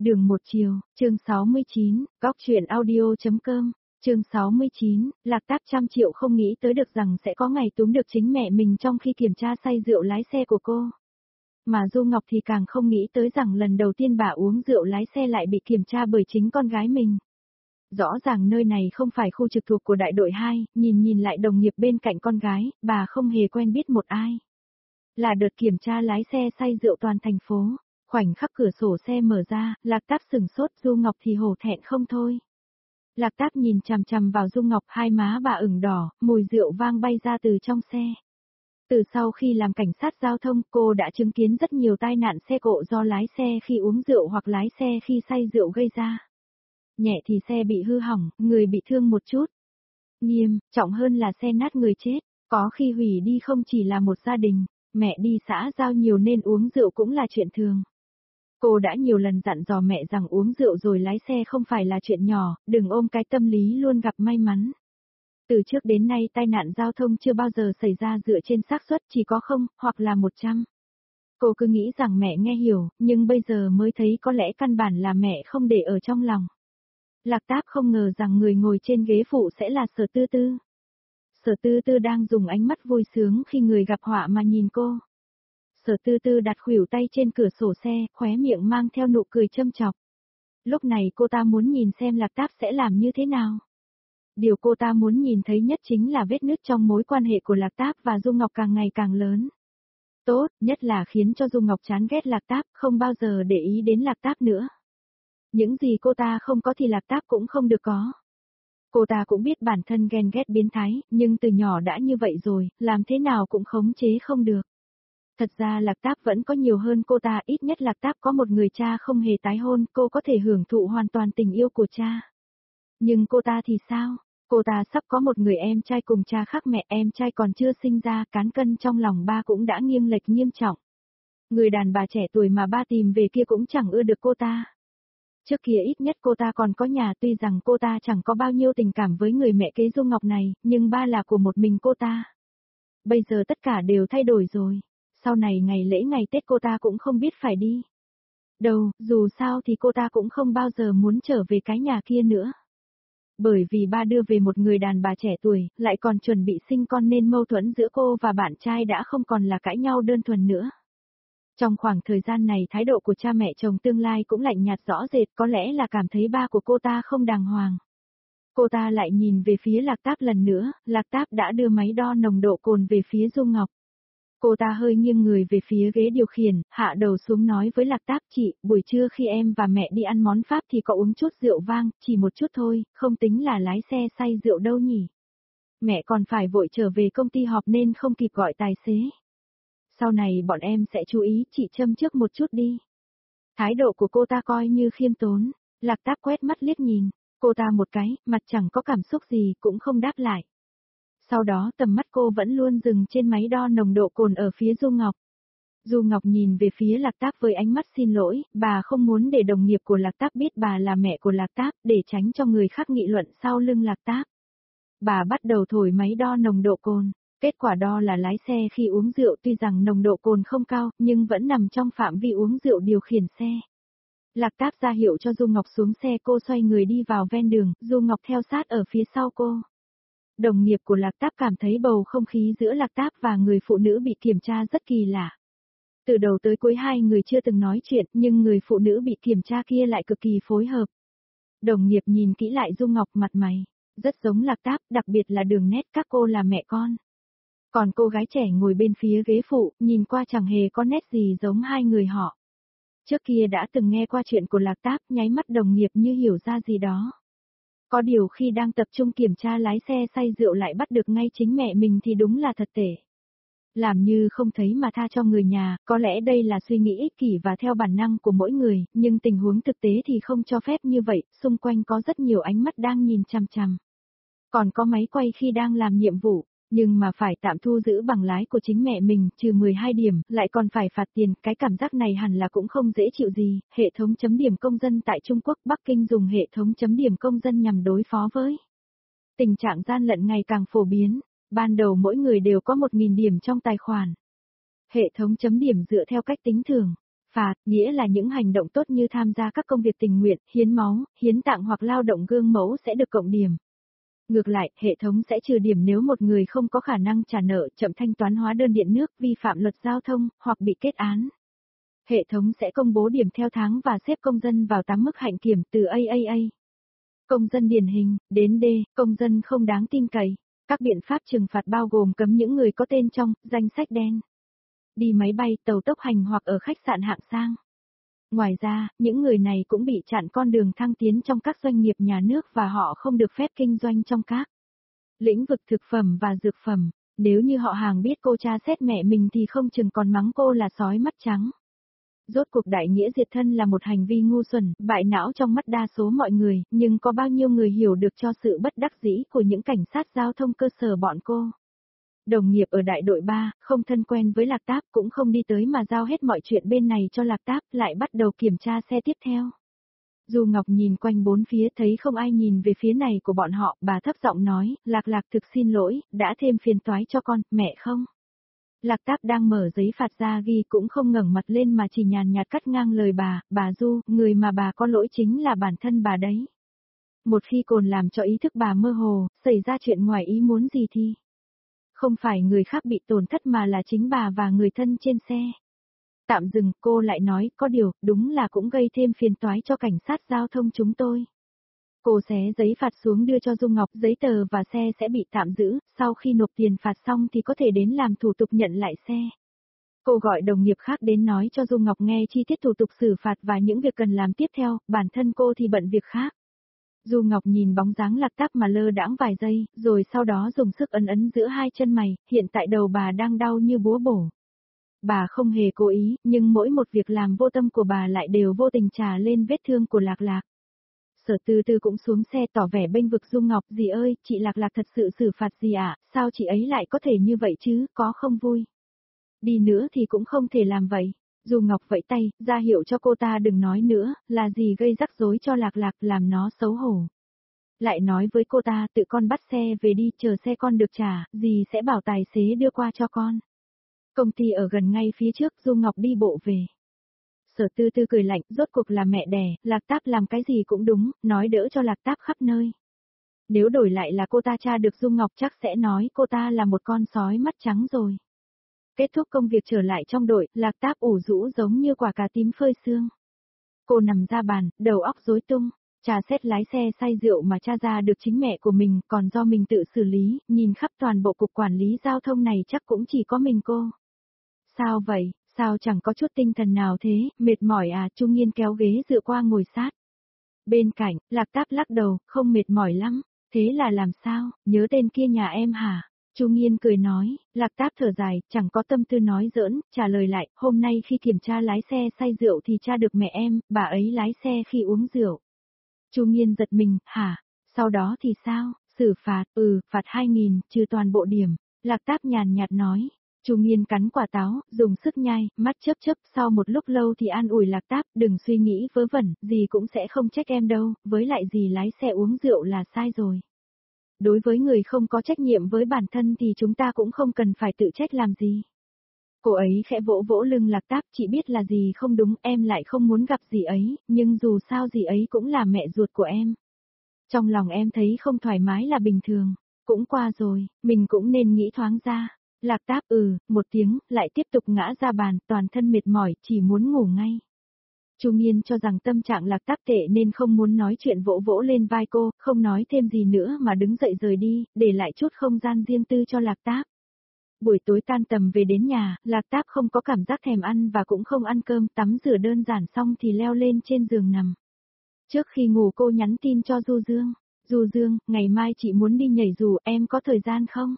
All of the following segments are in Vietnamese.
Đường một chiều, chương 69, góc truyện audio.com, chương 69, Lạc Tác trăm triệu không nghĩ tới được rằng sẽ có ngày túm được chính mẹ mình trong khi kiểm tra say rượu lái xe của cô. Mà Du Ngọc thì càng không nghĩ tới rằng lần đầu tiên bà uống rượu lái xe lại bị kiểm tra bởi chính con gái mình. Rõ ràng nơi này không phải khu trực thuộc của đại đội 2, nhìn lại đồng nghiệp bên cạnh con gái, bà không hề quen biết một ai. Là đợt kiểm tra lái xe say rượu toàn thành phố. Khoảnh khắc cửa sổ xe mở ra, Lạc Tác sửng sốt, Du Ngọc thì hổ thẹn không thôi. Lạc Tác nhìn chằm chằm vào Du Ngọc, hai má bà ửng đỏ, mùi rượu vang bay ra từ trong xe. Từ sau khi làm cảnh sát giao thông, cô đã chứng kiến rất nhiều tai nạn xe cộ do lái xe khi uống rượu hoặc lái xe khi say rượu gây ra. Nhẹ thì xe bị hư hỏng, người bị thương một chút. Nghiêm trọng hơn là xe nát người chết, có khi hủy đi không chỉ là một gia đình, mẹ đi xã giao nhiều nên uống rượu cũng là chuyện thường. Cô đã nhiều lần dặn dò mẹ rằng uống rượu rồi lái xe không phải là chuyện nhỏ, đừng ôm cái tâm lý luôn gặp may mắn. Từ trước đến nay tai nạn giao thông chưa bao giờ xảy ra dựa trên xác suất chỉ có 0, hoặc là 100. Cô cứ nghĩ rằng mẹ nghe hiểu, nhưng bây giờ mới thấy có lẽ căn bản là mẹ không để ở trong lòng. Lạc Tác không ngờ rằng người ngồi trên ghế phụ sẽ là Sở Tư Tư. Sở Tư Tư đang dùng ánh mắt vui sướng khi người gặp họa mà nhìn cô. Sở Tư Tư đặt khuỷu tay trên cửa sổ xe, khóe miệng mang theo nụ cười châm chọc. Lúc này cô ta muốn nhìn xem Lạc Tác sẽ làm như thế nào. Điều cô ta muốn nhìn thấy nhất chính là vết nứt trong mối quan hệ của Lạc Tác và Du Ngọc càng ngày càng lớn. Tốt, nhất là khiến cho Du Ngọc chán ghét Lạc Tác, không bao giờ để ý đến Lạc Tác nữa. Những gì cô ta không có thì Lạc Tác cũng không được có. Cô ta cũng biết bản thân ghen ghét biến thái, nhưng từ nhỏ đã như vậy rồi, làm thế nào cũng khống chế không được. Thật ra Lạc Tác vẫn có nhiều hơn cô ta, ít nhất Lạc Tác có một người cha không hề tái hôn, cô có thể hưởng thụ hoàn toàn tình yêu của cha. Nhưng cô ta thì sao? Cô ta sắp có một người em trai cùng cha khác mẹ, em trai còn chưa sinh ra, cán cân trong lòng ba cũng đã nghiêng lệch nghiêm trọng. Người đàn bà trẻ tuổi mà ba tìm về kia cũng chẳng ưa được cô ta. Trước kia ít nhất cô ta còn có nhà, tuy rằng cô ta chẳng có bao nhiêu tình cảm với người mẹ kế Du Ngọc này, nhưng ba là của một mình cô ta. Bây giờ tất cả đều thay đổi rồi. Sau này ngày lễ ngày Tết cô ta cũng không biết phải đi đâu, dù sao thì cô ta cũng không bao giờ muốn trở về cái nhà kia nữa. Bởi vì ba đưa về một người đàn bà trẻ tuổi, lại còn chuẩn bị sinh con nên mâu thuẫn giữa cô và bạn trai đã không còn là cãi nhau đơn thuần nữa. Trong khoảng thời gian này thái độ của cha mẹ chồng tương lai cũng lạnh nhạt rõ rệt, có lẽ là cảm thấy ba của cô ta không đàng hoàng. Cô ta lại nhìn về phía Lạc Tác lần nữa, Lạc Tác đã đưa máy đo nồng độ cồn về phía Du Ngọc. Cô ta hơi nghiêng người về phía ghế điều khiển, hạ đầu xuống nói với Lạc Tác, chị, buổi trưa khi em và mẹ đi ăn món Pháp thì có uống chút rượu vang, chỉ một chút thôi, không tính là lái xe say rượu đâu nhỉ. Mẹ còn phải vội trở về công ty họp nên không kịp gọi tài xế. Sau này bọn em sẽ chú ý, chị châm trước một chút đi. Thái độ của cô ta coi như khiêm tốn, Lạc Tác quét mắt liếc nhìn, cô ta một cái, mặt chẳng có cảm xúc gì, cũng không đáp lại. Sau đó tầm mắt cô vẫn luôn dừng trên máy đo nồng độ cồn ở phía Du Ngọc. Du Ngọc nhìn về phía Lạc Tác với ánh mắt xin lỗi, bà không muốn để đồng nghiệp của Lạc Tác biết bà là mẹ của Lạc Tác, để tránh cho người khác nghị luận sau lưng Lạc Tác. Bà bắt đầu thổi máy đo nồng độ cồn, kết quả đo là lái xe khi uống rượu, tuy rằng nồng độ cồn không cao, nhưng vẫn nằm trong phạm vi uống rượu điều khiển xe. Lạc Tác ra hiệu cho Du Ngọc xuống xe, cô xoay người đi vào ven đường, Du Ngọc theo sát ở phía sau cô. Đồng nghiệp của Lạc Tác cảm thấy bầu không khí giữa Lạc Tác và người phụ nữ bị kiểm tra rất kỳ lạ. Từ đầu tới cuối hai người chưa từng nói chuyện, nhưng người phụ nữ bị kiểm tra kia lại cực kỳ phối hợp. Đồng nghiệp nhìn kỹ lại Du Ngọc, mặt mày rất giống Lạc Tác, đặc biệt là đường nét, các cô là mẹ con. Còn cô gái trẻ ngồi bên phía ghế phụ, nhìn qua chẳng hề có nét gì giống hai người họ. Trước kia đã từng nghe qua chuyện của Lạc Tác, nháy mắt đồng nghiệp như hiểu ra gì đó. Có điều khi đang tập trung kiểm tra lái xe say rượu lại bắt được ngay chính mẹ mình thì đúng là thật tệ. Làm như không thấy mà tha cho người nhà, có lẽ đây là suy nghĩ ích kỷ và theo bản năng của mỗi người, nhưng tình huống thực tế thì không cho phép như vậy, xung quanh có rất nhiều ánh mắt đang nhìn chằm chằm. Còn có máy quay khi đang làm nhiệm vụ, nhưng mà phải tạm thu giữ bằng lái của chính mẹ mình, trừ 12 điểm, lại còn phải phạt tiền, cái cảm giác này hẳn là cũng không dễ chịu gì. Hệ thống chấm điểm công dân tại Trung Quốc, Bắc Kinh dùng hệ thống chấm điểm công dân nhằm đối phó với tình trạng gian lận ngày càng phổ biến. Ban đầu mỗi người đều có 1.000 điểm trong tài khoản. Hệ thống chấm điểm dựa theo cách tính thưởng, Phạt, nghĩa là những hành động tốt như tham gia các công việc tình nguyện, hiến máu, hiến tạng hoặc lao động gương mẫu sẽ được cộng điểm. Ngược lại, hệ thống sẽ trừ điểm nếu một người không có khả năng trả nợ, chậm thanh toán hóa đơn điện nước, vi phạm luật giao thông, hoặc bị kết án. Hệ thống sẽ công bố điểm theo tháng và xếp công dân vào 8 mức hạnh kiểm từ AAA. Công dân điển hình, đến D, công dân không đáng tin cậy. Các biện pháp trừng phạt bao gồm cấm những người có tên trong danh sách đen. Đi máy bay, tàu tốc hành hoặc ở khách sạn hạng sang. Ngoài ra, những người này cũng bị chặn con đường thăng tiến trong các doanh nghiệp nhà nước và họ không được phép kinh doanh trong các lĩnh vực thực phẩm và dược phẩm. Nếu như họ hàng biết cô tra xét mẹ mình thì không chừng còn mắng cô là sói mắt trắng. Rốt cuộc đại nghĩa diệt thân là một hành vi ngu xuẩn, bại não trong mắt đa số mọi người, nhưng có bao nhiêu người hiểu được cho sự bất đắc dĩ của những cảnh sát giao thông cơ sở bọn cô. Đồng nghiệp ở đại đội 3, không thân quen với Lạc Táp cũng không đi tới mà giao hết mọi chuyện bên này cho Lạc Táp, lại bắt đầu kiểm tra xe tiếp theo. Du Ngọc nhìn quanh bốn phía thấy không ai nhìn về phía này của bọn họ, bà thấp giọng nói, Lạc thực xin lỗi, đã thêm phiền toái cho con, mẹ không. Lạc Táp đang mở giấy phạt ra ghi cũng không ngẩng mặt lên mà chỉ nhàn nhạt cắt ngang lời bà Du, người mà bà có lỗi chính là bản thân bà đấy. Một khi cồn làm cho ý thức bà mơ hồ, xảy ra chuyện ngoài ý muốn gì thì không phải người khác bị tổn thất mà là chính bà và người thân trên xe. Tạm dừng, cô lại nói, có điều, đúng là cũng gây thêm phiền toái cho cảnh sát giao thông chúng tôi. Cô xé giấy phạt xuống đưa cho Dung Ngọc, giấy tờ và xe sẽ bị tạm giữ, sau khi nộp tiền phạt xong thì có thể đến làm thủ tục nhận lại xe. Cô gọi đồng nghiệp khác đến nói cho Dung Ngọc nghe chi tiết thủ tục xử phạt và những việc cần làm tiếp theo, bản thân cô thì bận việc khác. Du Ngọc nhìn bóng dáng Lạc Táp mà lơ đãng vài giây, rồi sau đó dùng sức ấn giữa hai chân mày, hiện tại đầu bà đang đau như búa bổ. Bà không hề cố ý, nhưng mỗi một việc làm vô tâm của bà lại đều vô tình trà lên vết thương của Lạc. Sở Tư Tư cũng xuống xe tỏ vẻ bênh vực Du Ngọc, dì ơi, chị Lạc thật sự xử phạt gì ạ, sao chị ấy lại có thể như vậy chứ, có không vui. Đi nữa thì cũng không thể làm vậy. Du Ngọc vẫy tay, ra hiệu cho cô ta đừng nói nữa, là gì gây rắc rối cho Lạc làm nó xấu hổ. Lại nói với cô ta tự con bắt xe về đi, chờ xe con được trả, dì sẽ bảo tài xế đưa qua cho con. Công ty ở gần ngay phía trước, Du Ngọc đi bộ về. Sở Tư Tư cười lạnh, rốt cuộc là mẹ đẻ, Lạc Táp làm cái gì cũng đúng, nói đỡ cho Lạc Táp khắp nơi. Nếu đổi lại là cô ta tra được Du Ngọc chắc sẽ nói cô ta là một con sói mắt trắng rồi. Kết thúc công việc trở lại trong đội, Lạc Táp ủ rũ giống như quả cà tím phơi sương. Cô nằm ra bàn, đầu óc rối tung, trà xét lái xe say rượu mà tra ra được chính mẹ của mình, còn do mình tự xử lý, nhìn khắp toàn bộ cục quản lý giao thông này chắc cũng chỉ có mình cô. Sao vậy, sao chẳng có chút tinh thần nào thế, mệt mỏi à, Trung Nghiên kéo ghế dựa qua ngồi sát. Bên cạnh, Lạc Táp lắc đầu, không mệt mỏi lắm, thế là làm sao, nhớ tên kia nhà em hả? Trung Nghiên cười nói, Lạc Táp thở dài, chẳng có tâm tư nói giỡn, trả lời lại, hôm nay khi kiểm tra lái xe say rượu thì tra được mẹ em, bà ấy lái xe khi uống rượu. Trung Nghiên giật mình, hả? Sau đó thì sao? Xử phạt, phạt 2.000, trừ toàn bộ điểm. Lạc Táp nhàn nhạt nói. Trung Nghiên cắn quả táo, dùng sức nhai, mắt chớp, sau một lúc lâu thì an ủi Lạc Táp, đừng suy nghĩ vớ vẩn, dì cũng sẽ không trách em đâu, với lại dì lái xe uống rượu là sai rồi. Đối với người không có trách nhiệm với bản thân thì chúng ta cũng không cần phải tự trách làm gì. Cô ấy khẽ vỗ vỗ lưng Lạc Táp, chị biết là dì không đúng, em lại không muốn gặp dì ấy, nhưng dù sao dì ấy cũng là mẹ ruột của em. Trong lòng em thấy không thoải mái là bình thường, cũng qua rồi, mình cũng nên nghĩ thoáng ra. Lạc Táp một tiếng, lại tiếp tục ngã ra bàn, toàn thân mệt mỏi, chỉ muốn ngủ ngay. Trung Nghiên cho rằng tâm trạng Lạc Táp tệ nên không muốn nói chuyện, vỗ vỗ lên vai cô, không nói thêm gì nữa mà đứng dậy rời đi, để lại chút không gian riêng tư cho Lạc Táp. Buổi tối tan tầm về đến nhà, Lạc Táp không có cảm giác thèm ăn và cũng không ăn cơm, tắm rửa đơn giản xong thì leo lên trên giường nằm. Trước khi ngủ cô nhắn tin cho Du Dương. Du Dương, ngày mai chị muốn đi nhảy dù, em có thời gian không?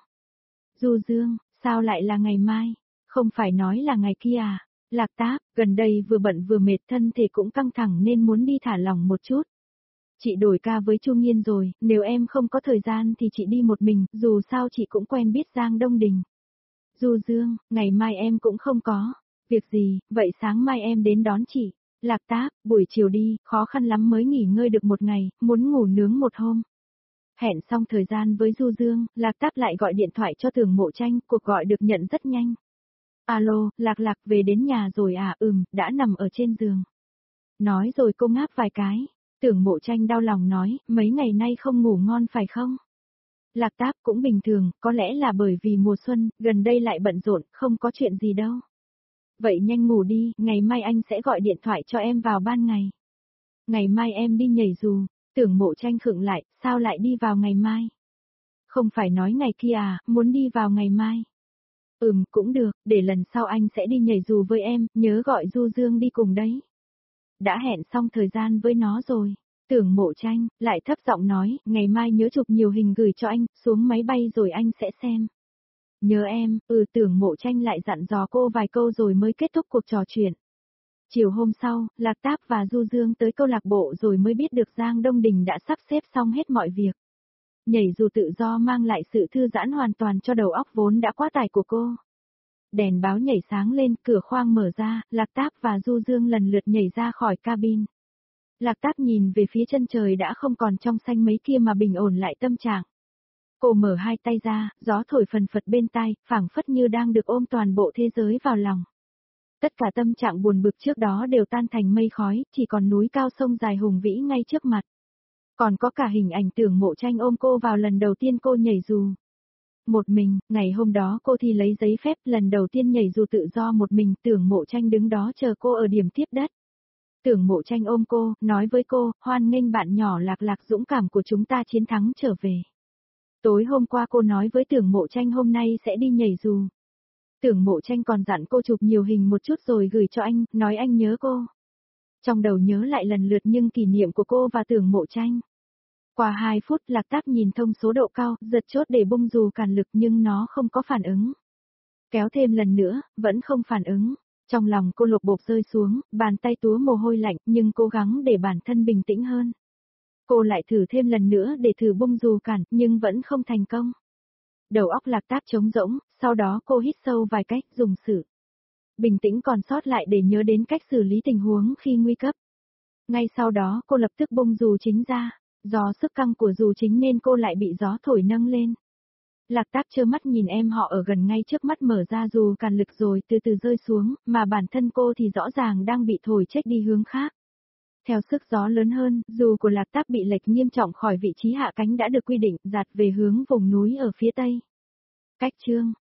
Du Dương, sao lại là ngày mai? Không phải nói là ngày kia à? Lạc Táp, gần đây vừa bận vừa mệt, thân thể cũng căng thẳng nên muốn đi thả lỏng một chút. Chị đổi ca với Chu Nghiên rồi, nếu em không có thời gian thì chị đi một mình, dù sao chị cũng quen biết Giang Đông Đình. Du Dương, ngày mai em cũng không có. Việc gì, vậy sáng mai em đến đón chị. Lạc Táp, buổi chiều đi, khó khăn lắm mới nghỉ ngơi được một ngày, muốn ngủ nướng một hôm. Hẹn xong thời gian với Du Dương, Lạc Táp lại gọi điện thoại cho Tưởng Mộ Tranh, cuộc gọi được nhận rất nhanh. Alo, Lạc Lạc về đến nhà rồi à? Đã nằm ở trên giường. Nói rồi cô ngáp vài cái. Tưởng Mộ Tranh đau lòng nói, mấy ngày nay không ngủ ngon phải không? Lạc Táp cũng bình thường, có lẽ là bởi vì mùa xuân, gần đây lại bận rộn, không có chuyện gì đâu. Vậy nhanh ngủ đi, ngày mai anh sẽ gọi điện thoại cho em vào ban ngày. Ngày mai em đi nhảy dù. Tưởng Mộ Tranh khựng lại, sao lại đi vào ngày mai? Không phải nói ngày kia à, muốn đi vào ngày mai. Cũng được, để lần sau anh sẽ đi nhảy dù với em, nhớ gọi Du Dương đi cùng đấy. Đã hẹn xong thời gian với nó rồi. Tưởng Mộ Tranh, lại thấp giọng nói, ngày mai nhớ chụp nhiều hình gửi cho anh, xuống máy bay rồi anh sẽ xem. Nhớ em, Tưởng Mộ Tranh lại dặn dò cô vài câu rồi mới kết thúc cuộc trò chuyện. Chiều hôm sau, Lạc Táp và Du Dương tới câu lạc bộ rồi mới biết được Giang Đông Đình đã sắp xếp xong hết mọi việc. Nhảy dù tự do mang lại sự thư giãn hoàn toàn cho đầu óc vốn đã quá tải của cô. Đèn báo nhảy sáng lên, cửa khoang mở ra, Lạc Táp và Du Dương lần lượt nhảy ra khỏi cabin. Lạc Táp nhìn về phía chân trời đã không còn trong xanh mấy kia mà bình ổn lại tâm trạng. Cô mở hai tay ra, gió thổi phần phật bên tai, phảng phất như đang được ôm toàn bộ thế giới vào lòng. Tất cả tâm trạng buồn bực trước đó đều tan thành mây khói, chỉ còn núi cao sông dài hùng vĩ ngay trước mặt. Còn có cả hình ảnh Tưởng Mộ Tranh ôm cô vào lần đầu tiên cô nhảy dù. Một mình, ngày hôm đó cô thì lấy giấy phép lần đầu tiên nhảy dù tự do một mình, Tưởng Mộ Tranh đứng đó chờ cô ở điểm tiếp đất. Tưởng Mộ Tranh ôm cô, nói với cô, hoan nghênh bạn nhỏ Lạc Lạc dũng cảm của chúng ta chiến thắng trở về. Tối hôm qua cô nói với Tưởng Mộ Tranh hôm nay sẽ đi nhảy dù. Tưởng Mộ Tranh còn dặn cô chụp nhiều hình một chút rồi gửi cho anh, nói anh nhớ cô. Trong đầu nhớ lại lần lượt nhưng kỷ niệm của cô và Tưởng Mộ Tranh. Qua 2 phút Lạc Táp nhìn thông số độ cao, giật chốt để bung dù cản lực nhưng nó không có phản ứng. Kéo thêm lần nữa, vẫn không phản ứng. Trong lòng cô lục bộp rơi xuống, bàn tay túa mồ hôi lạnh nhưng cố gắng để bản thân bình tĩnh hơn. Cô lại thử thêm lần nữa để thử bung dù cản nhưng vẫn không thành công. Đầu óc Lạc Táp trống rỗng, sau đó cô hít sâu vài cách dùng sự bình tĩnh còn sót lại để nhớ đến cách xử lý tình huống khi nguy cấp. Ngay sau đó cô lập tức bung dù chính ra. Do sức căng của dù chính nên cô lại bị gió thổi nâng lên. Lạc Táp trơ mắt nhìn em họ ở gần ngay trước mắt mở ra dù càn lực rồi từ từ rơi xuống, mà bản thân cô thì rõ ràng đang bị thổi chết đi hướng khác. Theo sức gió lớn hơn, dù của Lạc Táp bị lệch nghiêm trọng khỏi vị trí hạ cánh đã được quy định, dạt về hướng vùng núi ở phía tây. Cách chương